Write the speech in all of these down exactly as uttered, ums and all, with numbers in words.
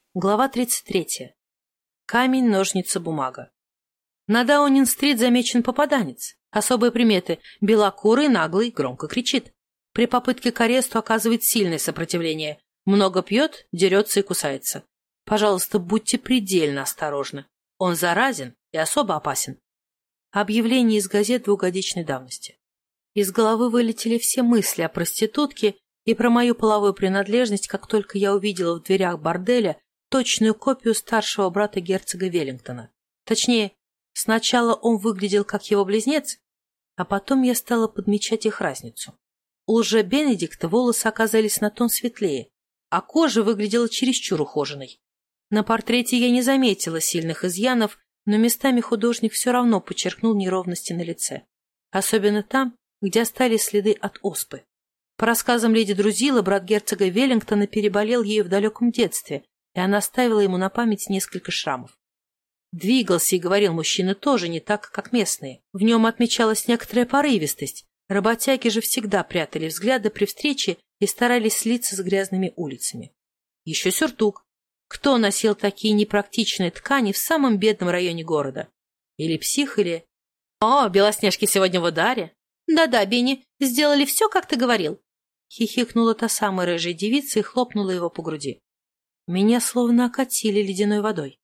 Глава тридцать третья. Камень, ножницы, бумага. На Даунинг-стрит замечен попаданец. Особые приметы. Белокурый, наглый, громко кричит. При попытке к аресту оказывает сильное сопротивление. Много пьет, дерется и кусается. Пожалуйста, будьте предельно осторожны. Он заразен и особо опасен. Объявление из газет двухгодичной давности. Из головы вылетели все мысли о проститутке и про мою половую принадлежность, как только я увидела в дверях борделя точную копию старшего брата герцога Веллингтона. Точнее, сначала он выглядел как его близнец, а потом я стала подмечать их разницу. У лже-Бенедикта волосы оказались на тон светлее, а кожа выглядела чересчур ухоженной. На портрете я не заметила сильных изъянов, но местами художник все равно подчеркнул неровности на лице. Особенно там, где остались следы от оспы. По рассказам леди Друзилы, брат герцога Веллингтона переболел ею в далеком детстве, и она оставила ему на память несколько шрамов. Двигался и говорил мужчина тоже не так, как местные. В нем отмечалась некоторая порывистость. Работяги же всегда прятали взгляды при встрече и старались слиться с грязными улицами. Еще сюртук. Кто носил такие непрактичные ткани в самом бедном районе города? Или псих, или... «О, Белоснежки сегодня в ударе!» «Да-да, Бенни, сделали все, как ты говорил!» Хихикнула та самая рыжая девица и хлопнула его по груди. Меня словно окатили ледяной водой.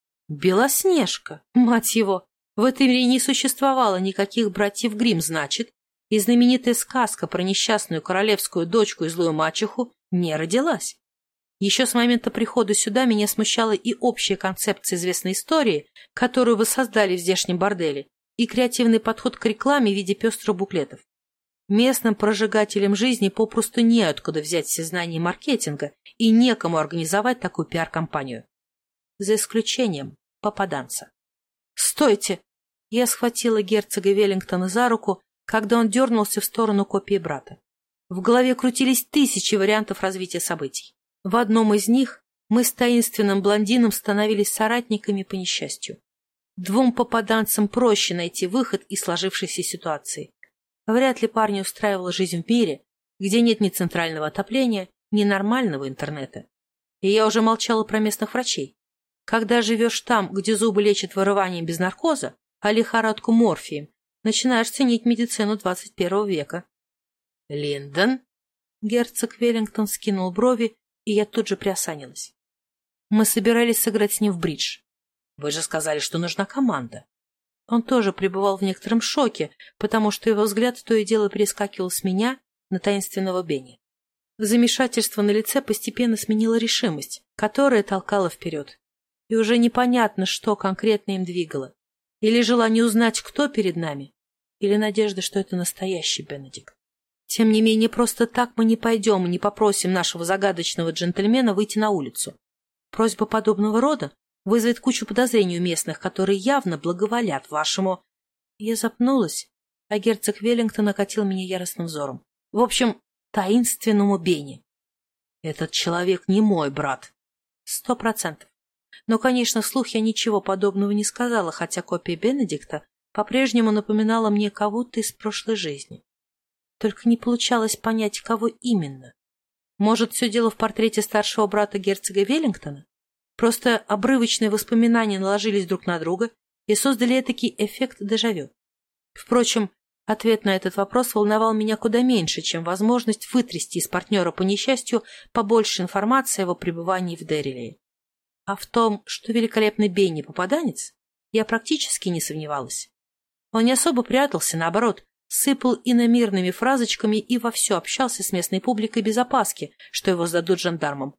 Белоснежка, мать его! В этой мире не существовало никаких братьев Гримм, значит, и знаменитая сказка про несчастную королевскую дочку и злую мачеху не родилась. Еще с момента прихода сюда меня смущала и общая концепция известной истории, которую вы создали в здешнем борделе, и креативный подход к рекламе в виде пестрых буклетов. Местным прожигателям жизни попросту неоткуда взять все знания маркетинга и некому организовать такую пиар-компанию. За исключением попаданца. «Стойте!» Я схватила герцога Веллингтона за руку, когда он дернулся в сторону копии брата. В голове крутились тысячи вариантов развития событий. В одном из них мы с таинственным блондином становились соратниками по несчастью. Двум попаданцам проще найти выход из сложившейся ситуации. Вряд ли парня устраивала жизнь в мире, где нет ни центрального отопления, ни нормального интернета. И я уже молчала про местных врачей. Когда живешь там, где зубы лечат вырыванием без наркоза, а лихорадку морфием, начинаешь ценить медицину двадцать первого века. «Линдон?» Герцог Веллингтон скинул брови, и я тут же приосанилась. Мы собирались сыграть с ним в бридж. Вы же сказали, что нужна команда. Он тоже пребывал в некотором шоке, потому что его взгляд то и дело перескакивал с меня на таинственного Бенни. Замешательство на лице постепенно сменило решимость, которая толкала вперед. И уже непонятно, что конкретно им двигало. Или желание узнать, кто перед нами, или надежда, что это настоящий Бенедикт. Тем не менее, просто так мы не пойдем и не попросим нашего загадочного джентльмена выйти на улицу. Просьба подобного рода вызовет кучу подозрений у местных, которые явно благоволят вашему... Я запнулась, а герцог Веллингтон окатил меня яростным взором. В общем, таинственному Бенни. Этот человек не мой брат. Сто процентов. Но, конечно, вслух я ничего подобного не сказала, хотя копия Бенедикта по-прежнему напоминала мне кого-то из прошлой жизни. Только не получалось понять, кого именно. Может, все дело в портрете старшего брата герцога Веллингтона? Просто обрывочные воспоминания наложились друг на друга и создали этакий эффект дежавю. Впрочем, ответ на этот вопрос волновал меня куда меньше, чем возможность вытрясти из партнера по несчастью побольше информации о его пребывании в Деррилее. А в том, что великолепный Бенни попаданец, я практически не сомневалась. Он не особо прятался, наоборот, сыпал иномирными фразочками и вовсю общался с местной публикой без опаски, что его сдадут жандармам.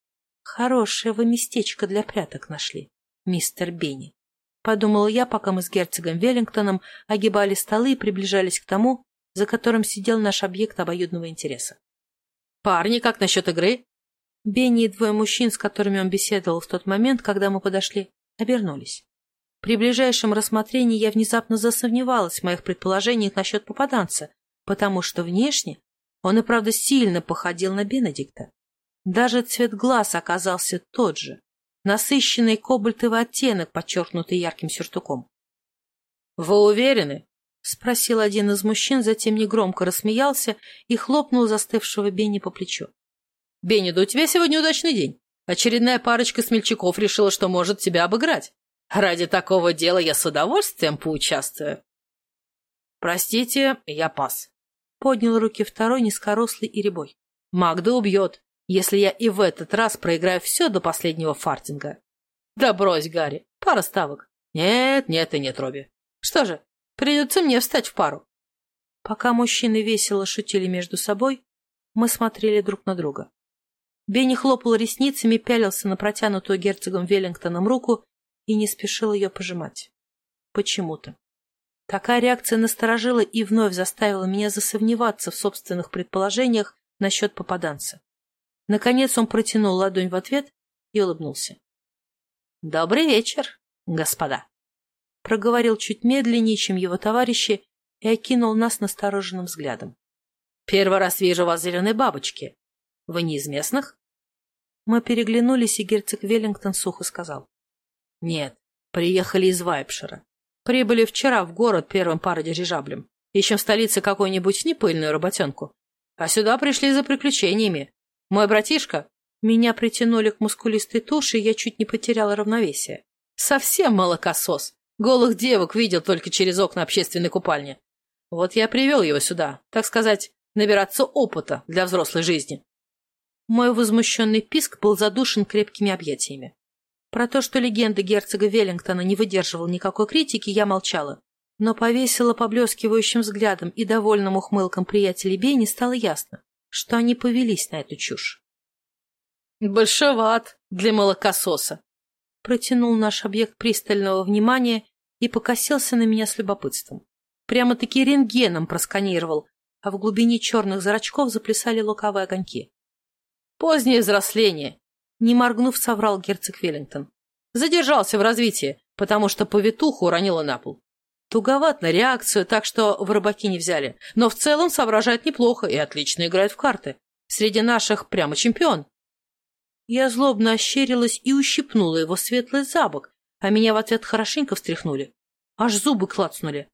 «Хорошее вы местечко для пряток нашли, мистер Бенни», — подумала я, пока мы с герцогом Веллингтоном огибали столы и приближались к тому, за которым сидел наш объект обоюдного интереса. «Парни, как насчет игры?» Бенни и двое мужчин, с которыми он беседовал в тот момент, когда мы подошли, обернулись. При ближайшем рассмотрении я внезапно засомневалась в моих предположениях насчет попаданца, потому что внешне он и правда сильно походил на Бенедикта. Даже цвет глаз оказался тот же, насыщенный кобальтовый оттенок, подчеркнутый ярким сюртуком. — Вы уверены? — спросил один из мужчин, затем негромко рассмеялся и хлопнул застывшего Бенни по плечу. — Бенни, да у тебя сегодня удачный день. Очередная парочка смельчаков решила, что может тебя обыграть. Ради такого дела я с удовольствием поучаствую. Простите, я пас. Поднял руки второй, низкорослый и рябой. Магда убьет, если я и в этот раз проиграю все до последнего фартинга. Да брось, Гарри, пара ставок. Нет, нет и нет, Робби. Что же, придется мне встать в пару. Пока мужчины весело шутили между собой, мы смотрели друг на друга. Бенни хлопал ресницами, пялился на протянутую герцогом Веллингтоном руку и не спешил ее пожимать. Почему-то. Такая реакция насторожила и вновь заставила меня засомневаться в собственных предположениях насчет попаданца. Наконец он протянул ладонь в ответ и улыбнулся. — Добрый вечер, господа! — проговорил чуть медленнее, чем его товарищи, и окинул нас настороженным взглядом. — Первый раз вижу вас зеленой бабочки. Вы не из местных? Мы переглянулись, и герцог Веллингтон сухо сказал. — Нет, приехали из Вайпшира. Прибыли вчера в город первым пародирижаблем. Ищем в столице какую-нибудь непыльную работенку. А сюда пришли за приключениями. Мой братишка... Меня притянули к мускулистой туше, и я чуть не потеряла равновесие. Совсем молокосос. Голых девок видел только через окна общественной купальни. Вот я привел его сюда, так сказать, набираться опыта для взрослой жизни. Мой возмущенный писк был задушен крепкими объятиями. Про то, что легенда герцога Веллингтона не выдерживала никакой критики, я молчала. Но повесила поблескивающим взглядом и довольным ухмылком приятелей Бенни стало ясно, что они повелись на эту чушь. «Большеват для молокососа», — протянул наш объект пристального внимания и покосился на меня с любопытством. Прямо-таки рентгеном просканировал, а в глубине черных зрачков заплясали лукавые огоньки. «Позднее взросление», — не моргнув, соврал герцог Веллингтон. «Задержался в развитии, потому что повитуху уронила на пол. Туговат на реакцию, так что в рыбаки не взяли, но в целом соображает неплохо и отлично играет в карты. Среди наших прямо чемпион». Я злобно ощерилась и ущипнула его светлый за бок, а меня в ответ хорошенько встряхнули. Аж зубы клацнули.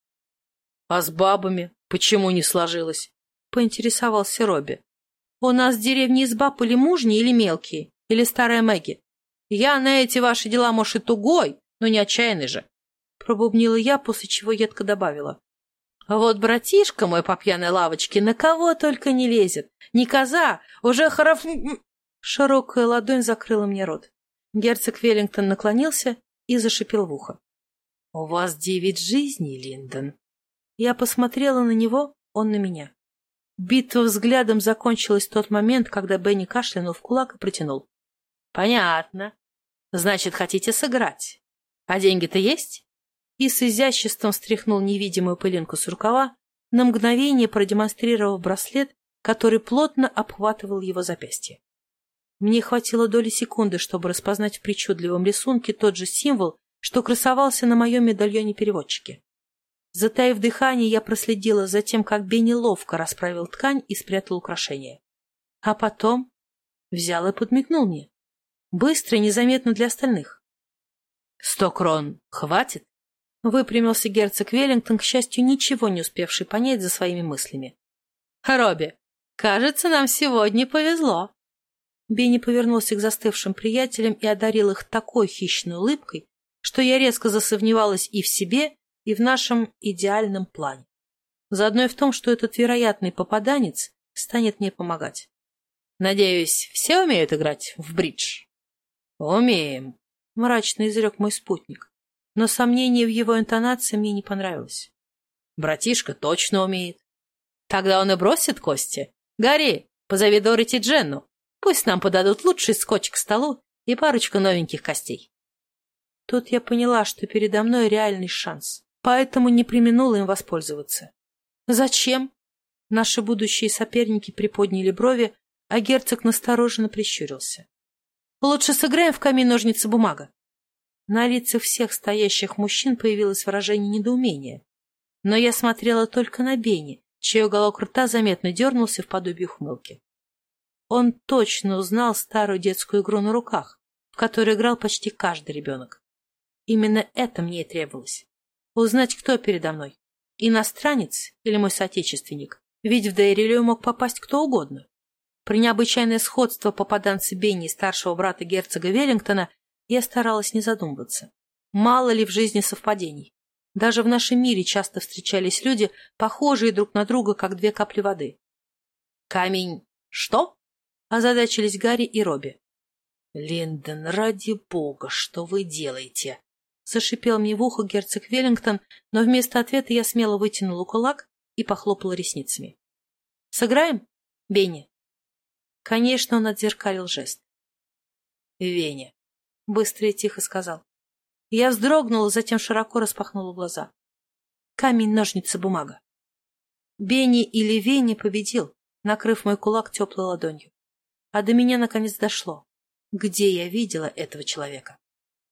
— А с бабами почему не сложилось? — поинтересовался Робби. — У нас в деревне из баб или мужние, или мелкие, или старая Мэгги. Я на эти ваши дела, может, и тугой, но не отчаянный же. Пробубнила я, после чего едко добавила. А вот братишка мой по пьяной лавочке на кого только не лезет. Не коза, уже хоров... Широкая ладонь закрыла мне рот. Герцог Веллингтон наклонился и зашипел в ухо. — У вас девять жизней, Линдон. Я посмотрела на него, он на меня. Битва взглядом закончилась в тот момент, когда Бенни кашлянул в кулак и протянул. — Понятно. Значит, хотите сыграть. А деньги-то есть? И с изяществом стряхнул невидимую пылинку с рукава, на мгновение продемонстрировав браслет, который плотно обхватывал его запястье. Мне хватило доли секунды, чтобы распознать в причудливом рисунке тот же символ, что красовался на моем медальоне-переводчике. Затаив дыхание, я проследила за тем, как Бенни ловко расправил ткань и спрятал украшение. А потом взял и подмигнул мне. Быстро и незаметно для остальных. — Сто крон хватит? — выпрямился герцог Веллингтон, к счастью, ничего не успевший понять за своими мыслями. — Робби, кажется, нам сегодня повезло. Бенни повернулся к застывшим приятелям и одарил их такой хищной улыбкой, что я резко засомневалась и в себе, и в нашем идеальном плане. Заодно и в том, что этот вероятный попаданец станет мне помогать. Надеюсь, все умеют играть в бридж? — Умеем, — мрачно изрек мой спутник, но сомнение в его интонации мне не понравилось. — Братишка точно умеет. — Тогда он и бросит кости. Гарри, позови Дороти и Дженну. Пусть нам подадут лучший скотч к столу и парочку новеньких костей. Тут я поняла, что передо мной реальный шанс, поэтому не преминула им воспользоваться. «Зачем?» Наши будущие соперники приподняли брови, а герцог настороженно прищурился. «Лучше сыграем в камень-ножницы-бумага». На лицах всех стоящих мужчин появилось выражение недоумения, но я смотрела только на Бенни, чей уголок рта заметно дернулся в подобие ухмылки. Он точно узнал старую детскую игру на руках, в которой играл почти каждый ребенок. Именно это мне и требовалось. Узнать, кто передо мной. Иностранец или мой соотечественник. Ведь в Дейрилию мог попасть кто угодно. При необычайное сходство попаданца Бенни и старшего брата герцога Веллингтона я старалась не задумываться. Мало ли в жизни совпадений. Даже в нашем мире часто встречались люди, похожие друг на друга, как две капли воды. «Камень... что?» — озадачились Гарри и Робби. «Линдон, ради бога, что вы делаете?» — зашипел мне в ухо герцог Веллингтон, но вместо ответа я смело вытянула кулак и похлопала ресницами. «Сыграем, Бенни?» Конечно, он отзеркалил жест. «Веня», — быстро и тихо сказал. Я вздрогнула, затем широко распахнула глаза. Камень, ножницы, бумага. Бенни или Веня победил, накрыв мой кулак теплой ладонью. А до меня наконец дошло. Где я видела этого человека?